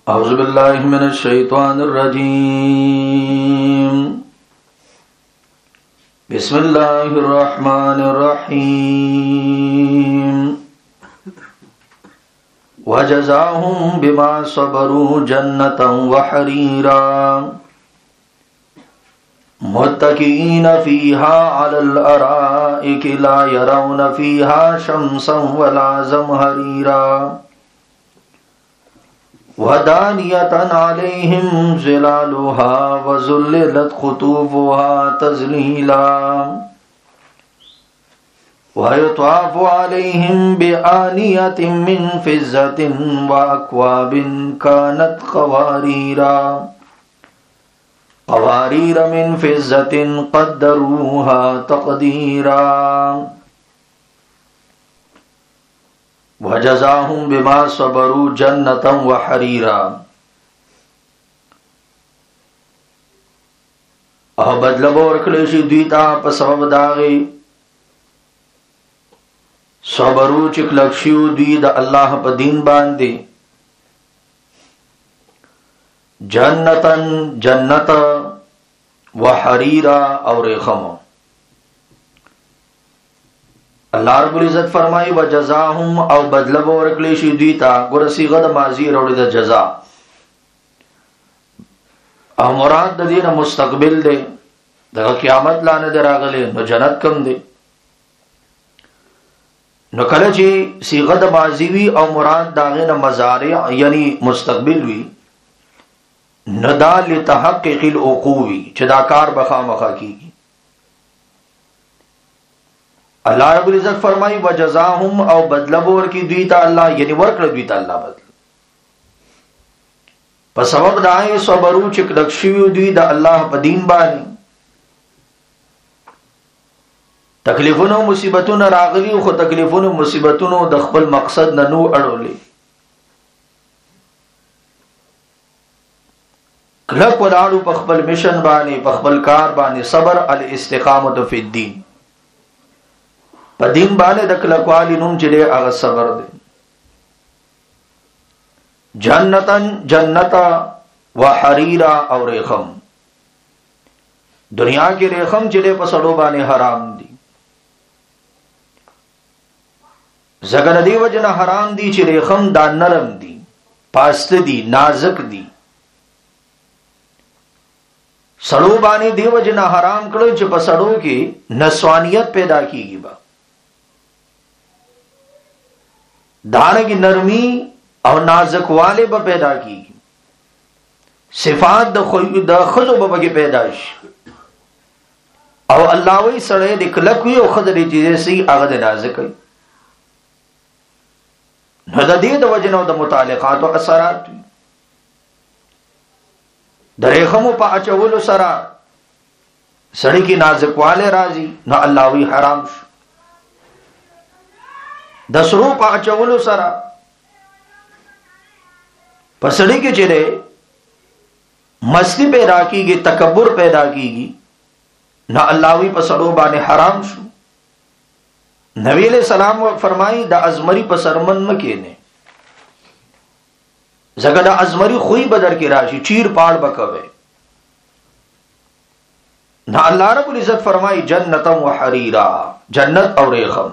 أعوذ بالله من الشيطان الرجيم بسم الله الرحمن الرحيم وجزاهم بما صبروا جنة وحريرا متكئين فيها على الأرائك لا يرون فيها شمسا ولا زمهريرا ودانية عليهم ظلالها وذللت قطوفها تذليلا ويطاف عليهم بآنية من فضة وأكواب كانت قوارير من فضة قدروها تقديرا وجزاهم بما صبروا جنة وحريرا او بدل ورکړی شي دوی ته په سبب داغي صبرو چې کلک شیو دوی د الله په دین باندې جنتن جنت وحریرا او ریخم الله رب العزت فرمایي وجزاهم او بدل ورکړي شي دوی ته ګور صيغه د ماضي وروړي د جزاء او مراد د دینه مستقبل دی د قیامت لانه دراغله نو جنت کم دی نو کله چې صيغه د ماضي وي او مراد داغه نه مضارع یعنی مستقبل وي ندا لتحقق العقوبی چې دا کار بخامخه کیږي الله رب العزت فرمایي وجزاهم او بدل ورکړي دوی ته الله یعنی ورکړي دوی ته الله بدل په سبب دای صبرو چې کلک شوی دوی د الله په دین باندې تکلیفونو مصیبتونو راغلي خو تکلیفونو مصیبتونو د خپل مقصد نه نو اړولې کلک ولاړو په خپل میشن باندې په خپل کار باندې صبر الاستقامت فی الدین په دین باندې د کلکوالی نوم چې دی هغه صبر دی جنتن جنتا وحریرا او ریخم دنیا کې ریخم چې دی په سړو باندې حرام دي زګر دی وجنه حرام دي چې ریخم دا نرم دي پاست دي نازک دي سړو باندې دی وجنه حرام کړو چې په سړو کې نسوانیت پیدا کیږي با دانګي نرمي او نازک والے به پیدا کیږي صفات د خزو به کې پیدا شي او الله وی سره د کلک وی او خدای دې سي هغه د نازک وي نو د دې د وجنو د متعلقات او اثرات د ریخمو په اچولو سره سړی کې نازک والے راځي نو الله وی حرام شو د سرو په اچولو سره پسړی کې چره مستی پیدا کیږي تکبر پیدا کیږي نو الله وی په سړو باندې حرام شو نبی علیہ السلام فرمایي د ازمری په سرمن مکینه زګه د ازمری خوې بدر کې راشي چیر پاړ بکوي نو الله رب العزت فرمایي جنتا وحریرا جنت او ریخم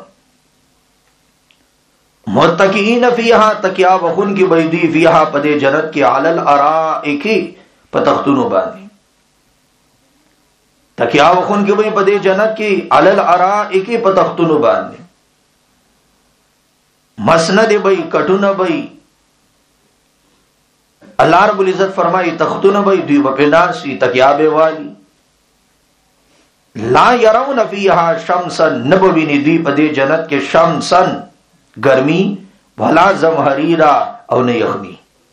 متکئین فیها تکیا وخن کی بیدی فیها پدے جنت کی علی الارائک پتختونو باندې تکیا وخن کی بی پدے جنت کی علی الارائک پتختونو باندې مسند بی کټونه بی الله رب العزت فرمائی تختونه بی دوی بپناسی تکیا بی والی لا یرون فیها شمسا نبوینی دوی پدے جنت کے شمسن گرمی بھلا زمہریرا او نه یخنی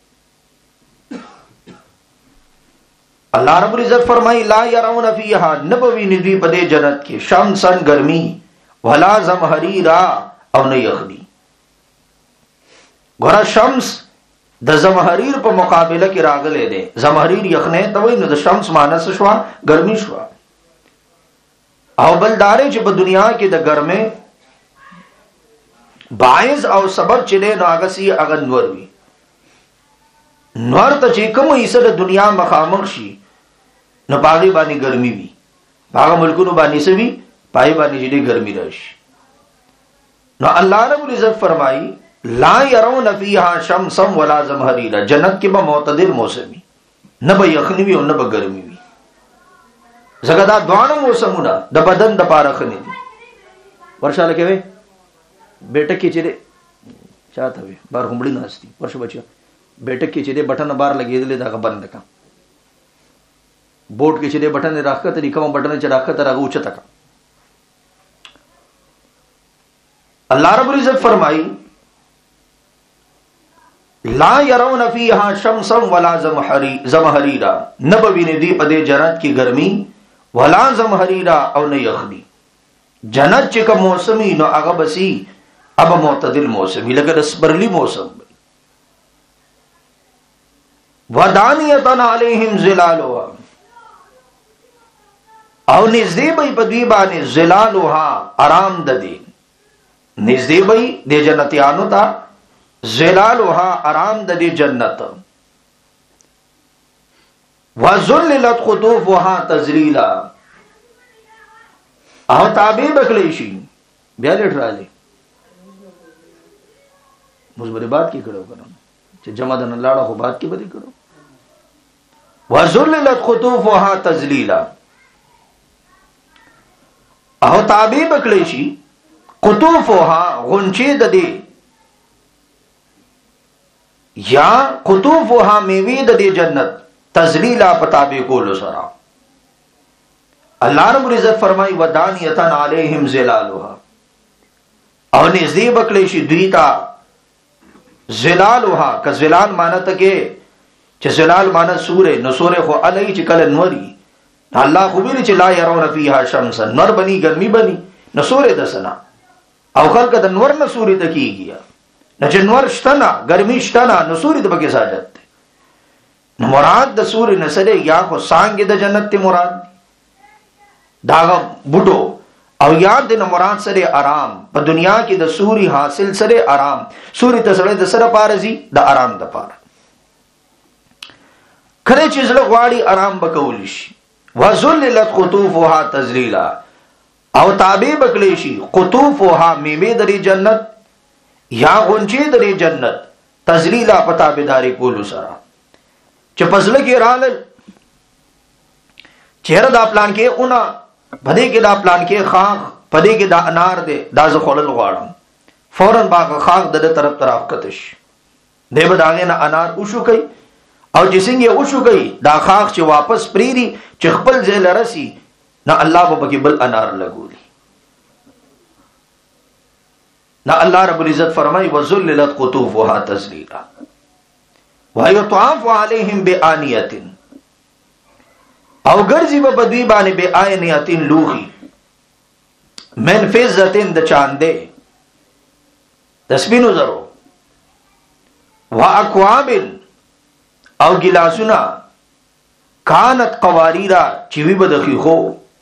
اللہ رب العزت فرمائی لا یرون فیہا نبوی ندوی پدے جنت کے شمسن گرمی بھلا زمہریرا او نه یخنی گورا شمس د زمہریر په مقابله کې راغله ده زمہریر یخنه ته وای نو د شمس مانس شوا گرمی شوا او بلدارې چې په دنیا کې د ګرمه باعث او سبب چلے نو آگا سی اغا نور وی نور ته چې کوم حصہ د دنیا مخامخ شي نو باغی باندې ګرمي وي، باغ ملکونو باندې سوي پای باندې چې ګرمي راشي. نو الله رب العزت فرمایي لا يرون فيها شمسا ولا زمهريرا، جنت کې به معتدل موسمي، نه به یخني وي او نه به ګرمي وي. زګه دا دوانه موسمونه د بدن د پاره خني دي. ورشاله کې وي بیٹک کې چې چاته وي بار همړي ناشتي ورشه بچا بیٹک کې چې بٹن بار لګېدل دا بند کا بورډ کې چې بٹن راخته دي کوم بٹن چې راخته راغو اوچته کا. الله رب العزت فرمایي لا يرون فيها شمسا ولا زمهريرا، نبوي ندي پدې جنت کی ګرمي ولا زمهريرا او نه يخني. جنت چې کوم موسمي نو هغه بسي اب معتدل موسمي لکه رسبرلی موسم. ودانیه علیهم ظلالها، او نزدې به په دوی باندې ظلالها آرام ددي، نزدې به د جنتیانو ته ظلالها آرام ددي جنت. وذللت قطوفها تذلیلا، او تابع بکلی شي بیا لټراله مزبری بات کی کړو کنه چې جمع دن لاړه خو بات کی بدی کړو. وذللت قطوفها تذلیلا، او تابع بکلی شي قطوفها غنچې د دې یا قطوفها میوه د دې جنت تذلیلا پتابع کولو سره. الله رب العزت فرمای ودانیتن علیہم ظلالها، او نزدې بکلی شي دوی ته ظلالها، که ظلال معنی ته کې چې ظلال معنی سورې نو سورې خو علی چې کله نوري الله خو ویل چې لا يرون فيها شمسا، نور بني ګرمي بني نو سورې د سنا او خلک د نور نه سورې ته کیږي نه چې نور شتنا ګرمي شتنا نو سورې د بګه ساجت نو مراد د سورې نه سره یا خو سانګ د جنت ته مراد داغه بوټو او یاد دې مراد سره آرام په دنیا کې د سوري حاصل سره آرام. سوري ته سره د سره پارزي د آرام د پاره کله چې زړه غواړي آرام وکول شي. وذللت قطوفها تذلیلا، او تابع بکلی شي قطوفها میوه د جنت یا غنچې د جنت تذلیلا پتابداري کولو سره. چې پزله کې رااله چهره دا پلان کې اونا بده کې دا پلان کې خاخ پدې کې دا انار دے دا ز خړل غواړم فورن باغ خاخ د طرف کتش دیو داغه نه انار وشو کوي او چې څنګه وشو کوي دا خاخ چې واپس پریری چې خپل ځای لرسي نه الله په کې بل انار لګولي. نه الله رب العزت فرمای وذللت قطوفها تذلیلا ويطاف عليهم بآنیه، او ګرځي په بدوی باندې به آیناتین لوخي من فزتین د چاندې د سپینو زرو واکواب او ګلاسونه کانت قواریرا چې وی بدخي خو.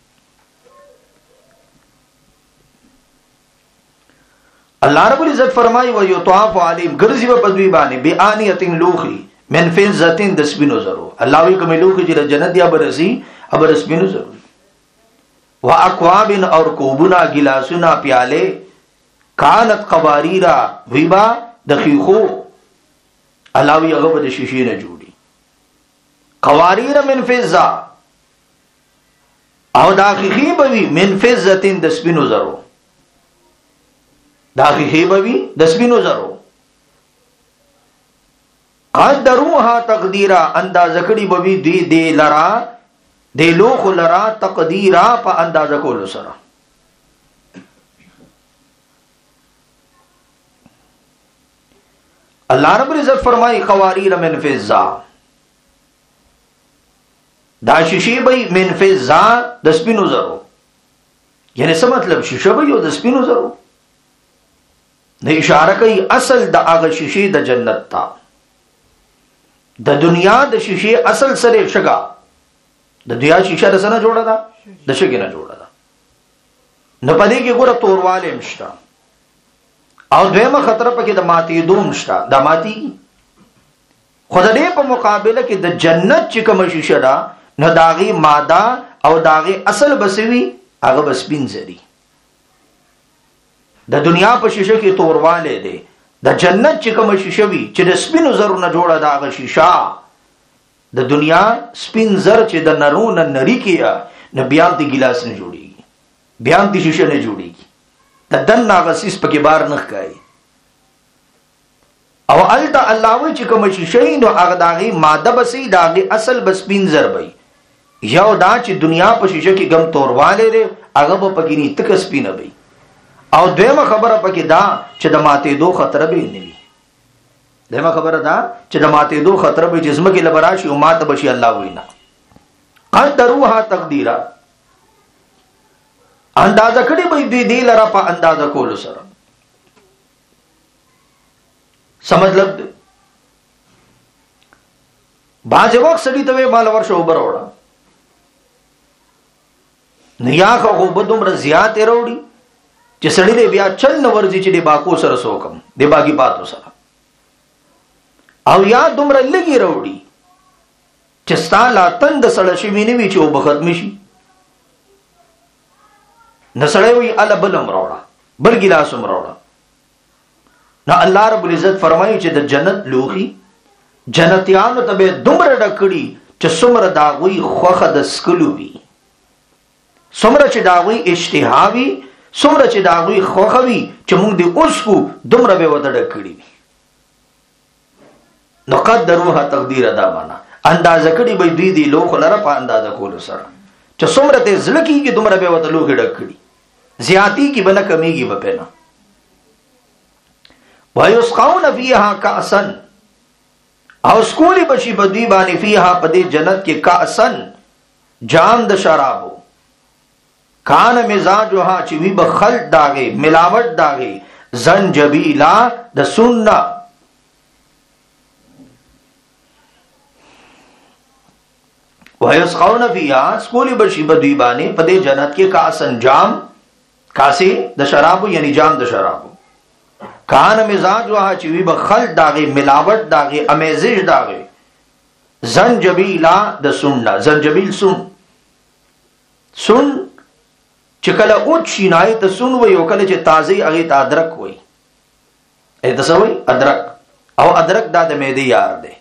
الله رب العزت فرمایي و یطاف علیم ګرځي په بدوی باندې به آنیاتین لوخي من فزتین د سپینو زرو. الله وی کوم لوخي چې جنت یا برسي ابر سپینو زرو. واکواب اور کوبنا ګلاسونه پیاله کانت قواریرا ویبا دخیخو. الله وی هغه د شیشې نه جوړي قواریر من فضه او داخیخي بوي من فزتین د سپینو زرو، داخیخي بوي د سپینو زرو. قدروها تقدیرا اندازه کړي بوي دی دی لرا دی لوخ لرا تقدیرا په اندازه کولو سره. الله رب العزت فرمای قواریر من فضه، دا شیشې به من فضه د سپینو زرو. یعنی څه مطلب شیشه به یو د سپینو زرو نه اشاره کوي اصل د هغه شیشې د جنت ته. د دنیا د شیشې اصل سره شګه د دنیا شیشه د سره جوړه ده د شګې نه جوړه ده. نه پدې کې ګوره تورواله مشته او دویمه خطر پکې د ماتې دوم شته. د ماتې خدای په مقابله کې د جنت چې کوم شیشه ده نو داغي ماده او داغي اصل بسوي هغه بس پینځري. د دنیا په شیشه کې تورواله دی، د جنت چې کوم شیشه وي چې د سپینو زرو نه جوړه ده هغه شیشه. د دنیا سپین زر چې د نرو نه نری کیه نه بیا د ګلاس نه جوړیږي، بیا د شیشه نه جوړیږي، د دن ناغسیس پکې بار نه ښکاري. او الته الله وی چې کوم شیشه نو هغه داغي ماده بسې داغي اصل بس پین زر وي. یو دا چې دنیا په شیشه کې غم تورواله دی هغه په پکې نه تک سپینه وي. او دویمه خبره پکې دا چې د ماتې دو خطر به نه وي. دویمه خبره دا چې د ماتې دو خطر به جسم کې لبراشي او ماته بشي الله وینا. قدروها تقدیرا اندازه کړي به دې لره په اندازه کول سره. سمجھ لګ باځ وخت سړي ته مال ورشو وبروړه نیا خو بدومره زیات وروړي چې سړي دې بیا چل نو ورځي چې دې باکو سره سوکم دې باګي پاتو سره او یا دومره لګي وروړي چې ستاله تند سړی شي مینه وی چې وب ختم شي نسړی وی ال بلم وروړه بل ګلاس وروړه. نو الله رب العزت فرمایي چې د جنت لوخي جنتیانو ته به دومره ډکړي چې څومره داغوي خوخه د سکلو وي، څومره چې داغوي اشتهاوي، څومره چې داغوي خوخه وي چې موږ دې اوس کو دومره به وته ډکړي. نو قدروها تقدیر ادا معنا اندازه کړي به دوی دی لوخ لره په اندازه کول سره چې څومره ته زلکی کې دومره به وته لوخ ډکړي، زیاتی کې بل کمیږي به نه. وَيُسْقَوْنَ فِيهَا كَأْسًا او سکولی بشی بدوی بانی فیها پدی جنت کے کأسن جام د شرابو کان مزاجها چوی بخلط داغے ملاوٹ داغے زنجبیلا د سننا. وَيُسْقَوْنَ فِيهَا سکولی بشی بدوی بانی پدی جنت کے کأسن جام کاسی د شرابو یعنی جام د شرابو کان مزاج وها چې وی بخل داغه ملاوت داغه امیزش داغه زنجبیلا د سننا زنجبیل سن چې کله او چینای ته سن وي او کله چې تازه هغه ته ادرک وي اې تاسو وي ادرک او ادرک د معده یار دی.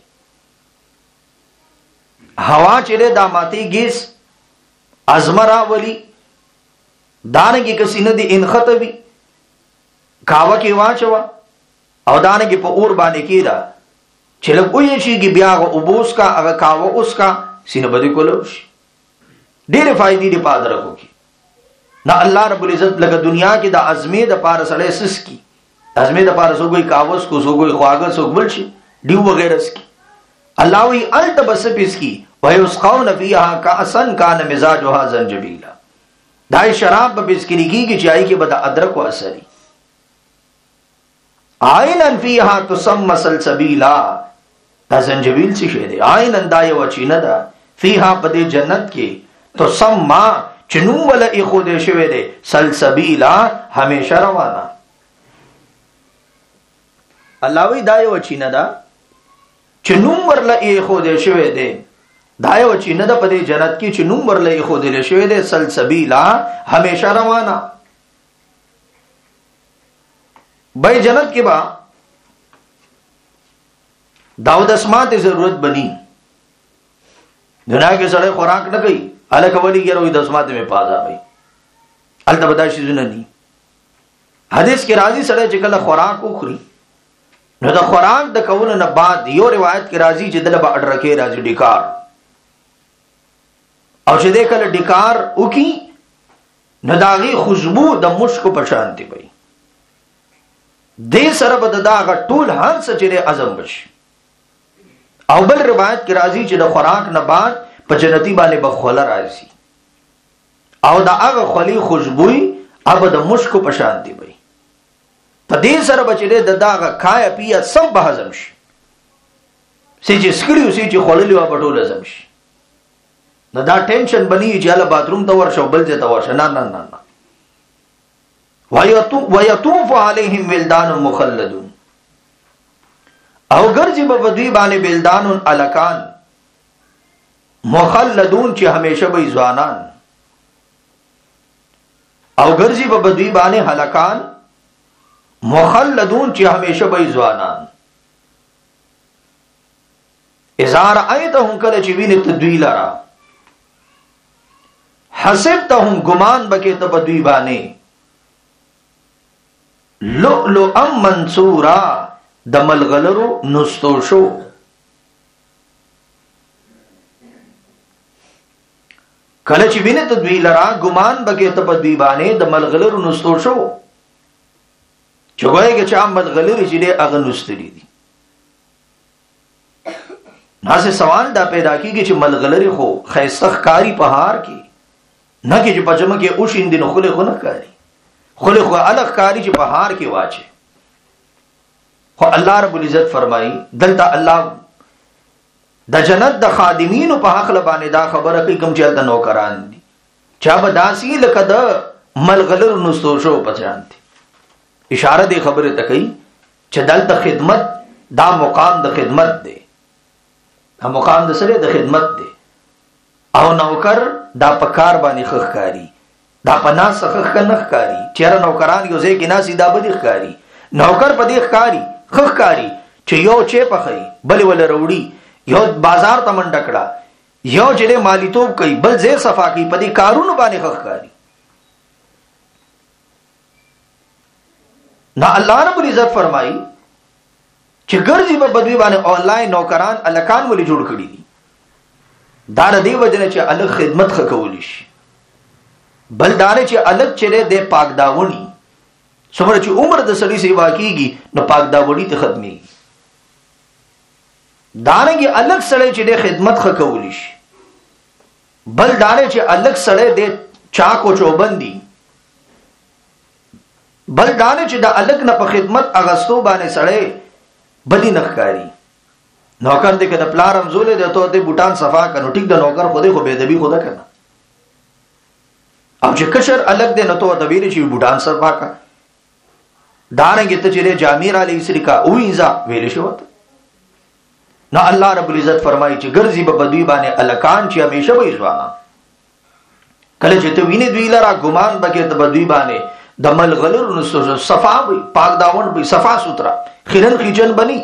هوا چې د ماتي گیس ازمرا ولی دانګي کسینه دی انخطبی کاوه کې واچوا او دانه کې په اور باندې کیدا چې لګوي شي کې بیا او بوس کا هغه کاوه اوس کا سینه بده کولوش ډېر فائدې دی پادره کوي. نه الله رب العزت لګه دنیا کې د ازمه د پار سره سس کی ازمه د پار سوګي کاوس کو سوګي خواګه سوګبل شي دیو وغیرہ سکی الله وی التبس پس کی ويسقون فيها كأسا كان مزاجها زنجبيلا. دای شراب به بسکری کی چای کې بد ادرک او اثری عینن فیها تسمى سلسبیلا دا زنجبیل څه شی دی عینن دای و چینه دا فیها پدې جنت کې تسمى چنو ولا اخو دې شوی دی سلسبیلا همیشه روانه. الله وی دای و چینه دا چنو ورله اخو دې شوی دی دای و چینه دا پدې جنت کې چنو ورله اخو دې شوی دی سلسبیلا همیشه روانه. بھائی جنت کے با داود اسماء ته ضرورت بنی دنیا کې سړی خوراک نه کوي الکه ولی ګروي د اسماء ته پازا بھائی الته بداشي زنه دي. حدیث کې راځي سړی چې کله خوراک وخوري نو دا خوراک د کول نه بعد یو روایت کې راځي چې دله با اډرکه راځي ډیکار او چې دې کله ډیکار وکي نو داغي خوشبو د مشک په شانتي وي دې سره بد داغه ټول هر څه چې اعظم بشي. او بل روایت کې راځي چې د خوراک نه بعد په جنتی باندې بخوله راځي او دا هغه خلی خوشبوئی ابد مشک په شانتي وي په دې سره بچره د داغه کای پیا سم به هضم شي سې چې سکریو سې چې خوللی و پټول هضم شي. نو دا ټینشن بني چې له باتروم ته ورشو بل ځای ته ورشه نه نه نه وَيَطُوفُ عَلَيْهِمْ وِلْدَانٌ مُخَلَّدُونَ او ګرځي په دوی باندې بلدان الکان مخلدون چې همیشه به ځوانان او ګرځي په دوی باندې هلکان مخلدون چې همیشه به ځوانان اذا رأيتهم کله چې ویني تدوی لرا حسبتهم ګمان بکې ته په دوی باندې لؤلؤا منثورا د ملغلرو نستو شو کله چې ویني تدوی لرا ګمان بکې ته په دوی باندې د ملغلرو نستو شو چوغایږي چې عام ملغلري چې هغه نستري دي ناسه سوال دا پیدا کیږي چې ملغلري خو خیسخ کاری پهار کی نه کې چې پجمه کې او شین دین خله خو نه کاری خله خو الګ کاری چې پهار کې واچي خو الله رب العزت فرمایي دلته الله د جنت د خادمینو په حق لبانه دا خبره کوي کوم چې د نوکران دي چا به داسي لکه د ملغلرو نستو شو پچانتي اشاره دی خبره ته کوي چې دلته خدمت دا مقام د خدمت دی مقام د سره د خدمت دی او نوکر دا پکار باندې خخکاری دا پنا سخخ کنخکاری چیرې نوکران یو ځای کې ناسي دا بدی خکاری نوکر پدې خکاری خخکاری چې یو چې پخې بل ول وروړي یو بازار ته منډه کړه یو چې مالیتوب کوي بل زیر صفا کوي پدې کارونو باندې خخکاری نا الله رب العزت فرمایي چې ګرځي په بدوی باندې آنلاین نوکران الکان ولې جوړ کړی دي دا د دې وجنه چې الګ خدمت خکول شي بل دار چې الګ چره د پاک داونی څومره چې عمر د سړي سیوا کیږي نو پاک داونی ته ختمي دانګي الګ سړی چې د خدمت خکول شي بل دار چې الګ سړی د چاکو چوبندي بل دار چې د الګ نه په خدمت اغستو باندې سړی بدی نخکاری نوکر دې کده پلارم زولې د ته دې بوټان صفا کنو ټیک د نوکر خو دې خو به دبي خدا کنه او چې کشر الګ دې نه ته د ویلې چې بوټان صفا کا دانګې ته چې جامیر علی اسریکا او انزا ویلې شو نو الله رب العزت فرمایي چې ګرځي په بدوی باندې الکان چې همیشه وي ځوانا کله چې ته ویني دوی لرا ګمان بکې ته بدوی باندې د ملغلر نو صفا وي پاک داون وي صفا سوترا خیرن خیجن بني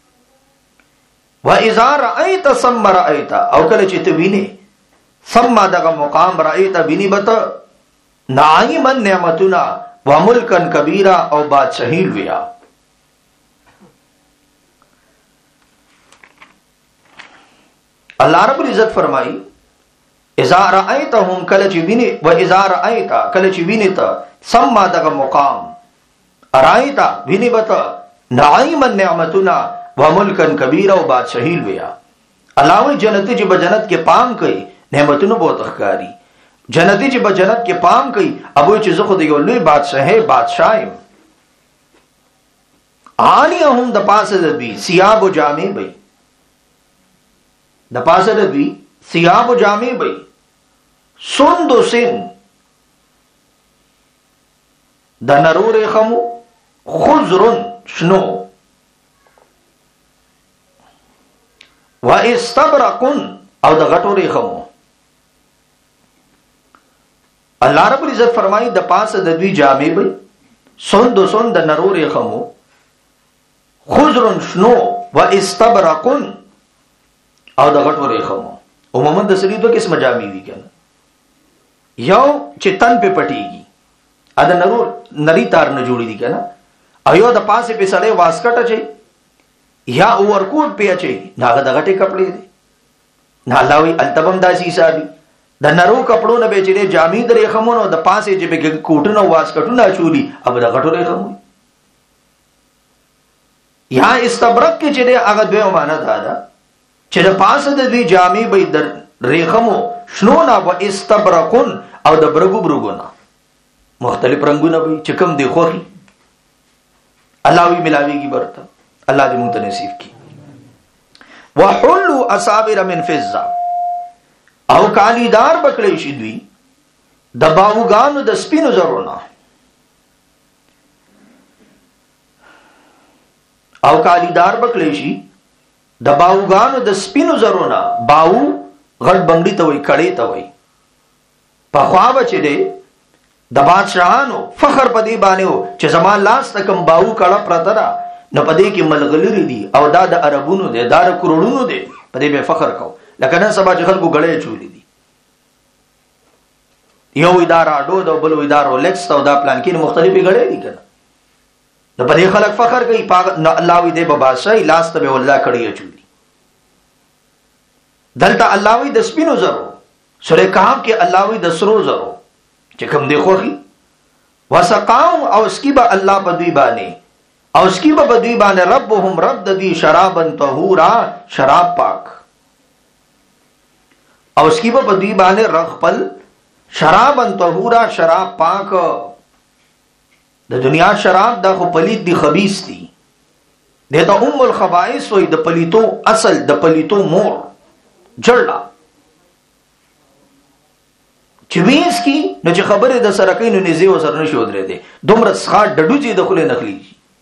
واذا رايت ثم رايت او کله چې ته ویني ثم دغه مقام رايت بني بت نعیم نعمتنا وملکن کبیرا او بادشاہی ویا الله رب العزت فرمایي اذا رايتهم کله چې ویني و اذا رايت کله چې ویني ته ثم دغه مقام رايت ویني بت نعیم النعمتنا وملکن کبیرا او بادشاہی ویا علاوه جنتی چې بجنت کې پام کوي نعمتونو بہت اخکاری جنتی چې بجنت کې پام کوي ابو چې زه خو دی لوی بادشاہ بادشاہم عالیهم د پاسه د بي ثياب او جامې بي د پاسه د بي ثياب او جامې بي سندوسن د نرور خمو خضرن شنو و استبرقن او د غټوري خمو الله رب العزت فرمایي د پاسه د دوی جامې به سندوسن د نرور خمو خضرن شنو و استبرقن او د غټوري خمو عموما د سړي دوه قسمه جامې دي کنه یو چې تن په پټيږي ا د نرور نری تار نه جوړي دي کنه ایو د پاسه په سړې واسکټه چي یا ورکوټ په چي ناغه د غټي کپڑے دي نه لاوي التبم داسي حسابي د نرو کپړو نه به چې جامې درې خمونو د پاسه چې په کوټونو واسکټونه چولي اب د غټوري خمو یا استبرق کې چې هغه دوه معنا ده چې د پاسه د دې جامې به در ریخمو شنو نه و استبرقن او د برګو برګونه مختلف رنگونه به چې کوم دی خوخي الله وی ملاويږي برته الله دې مونږ ته نصیب کړي وحلوا اصابر من فضه او کالیدار بکړې شي دوی د باوګانو د سپینو زرونه او کالیدار بکلی شي د باوګانو د سپینو زرونه باو غټ بنگړي ته وای کړي ته وای په خوا بچي دي د بادشاہانو فخر پدی باندې چې زمان لاس تکم باو کړه پرته دا نه پدې کې ملغلری دي او دا د عربونو دي دا د کروڑونو دي پدې به فخر کو لکه نن سبا چې خلکو غړې چولې دي یو اداره اډو د بل اداره لیکس او دا پلان کې مختلفي غړې دي کنه نو پدې خلک فخر کوي الله وی دې بابا شي لاس ته ولدا کړی چولې دلته الله وی د سپینو زرو سورہ کہف کې الله وی د سرو زرو چې کوم دی خوخي وسقاو او اسکیبا الله بدوی باندې او اسکیبا بدوی باندې ربهم رب ددی شرابن طهورا شراب پاک او اسکیبا بدوی باندې رغپل شرابن طهورا شراب پاک د دنیا شراب دا خو پلید دی خبیث دی دته الخبائث وي د پلیتو اصل د پلیتو مور جړلا چې وینس کی نو چې خبره د سره کینو نږدې وسر نشو درې دي دومره ښه ډډو چې د خله نخلی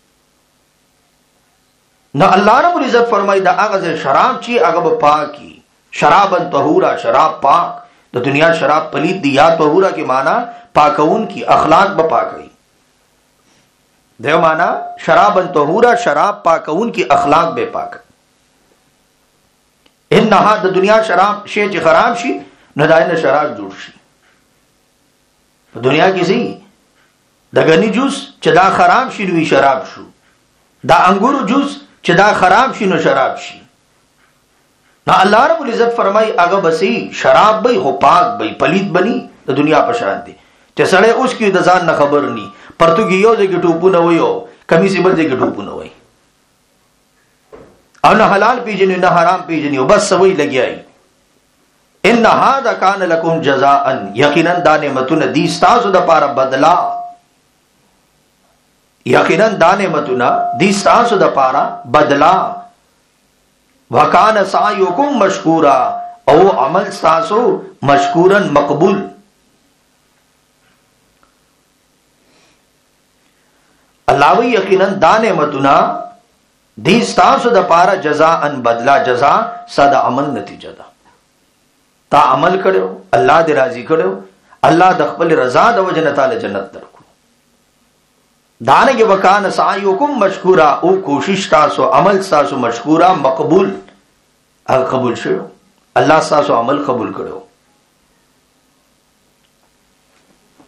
نو الله رب العزت فرمایي دا هغه شراب چې هغه پاکي شرابن طهورا شراب پاک د دنیا شراب پلید دی یا طهورا کې معنی پاکون کی اخلاق به پاکي دیو معنی شرابن طهورا شراب پاکون کی اخلاق به پاک انها د دنیا شراب شی چې خراب شي نه داینه شراب جوړ شي په دنیا کې سي د غنی جوس چې دا خراب شي نو شراب شو دا انګورو جوس چې دا خراب شي نو شراب شي نو الله رب العزت فرمای هغه بسي شراب به خو پاک به پلید بني د دنیا په شان دي چې سړی اوس کې د ځان نه خبر ني پرتګیو دغه ټوپونه ويو کمیسي بل دغه ټوپونه وي او نه حلال پیژنې نه حرام پیژنې او بس سوي لګیای ان هذا کان لکم جزاء یقینا دا نعمتونه دي تاسو د پاره بدلا یقینا دا نعمتونه دي تاسو د پاره بدلا وکانه سعیکم مشکورا او عمل تاسو مشکورن مقبول الله وی یقینا دا نعمتونه دي تاسو د پاره جزاء بدلا جزاء صدا عمل نتیجه ده تا عمل کړو الله دې راضي کړو الله د خپل رضا د وجنه تعالی جنت درکو دانګه وکانه سعیکم مشکورا او کوشش تاسو عمل تاسو مشکورا مقبول هغه قبول شو الله تاسو عمل قبول کړو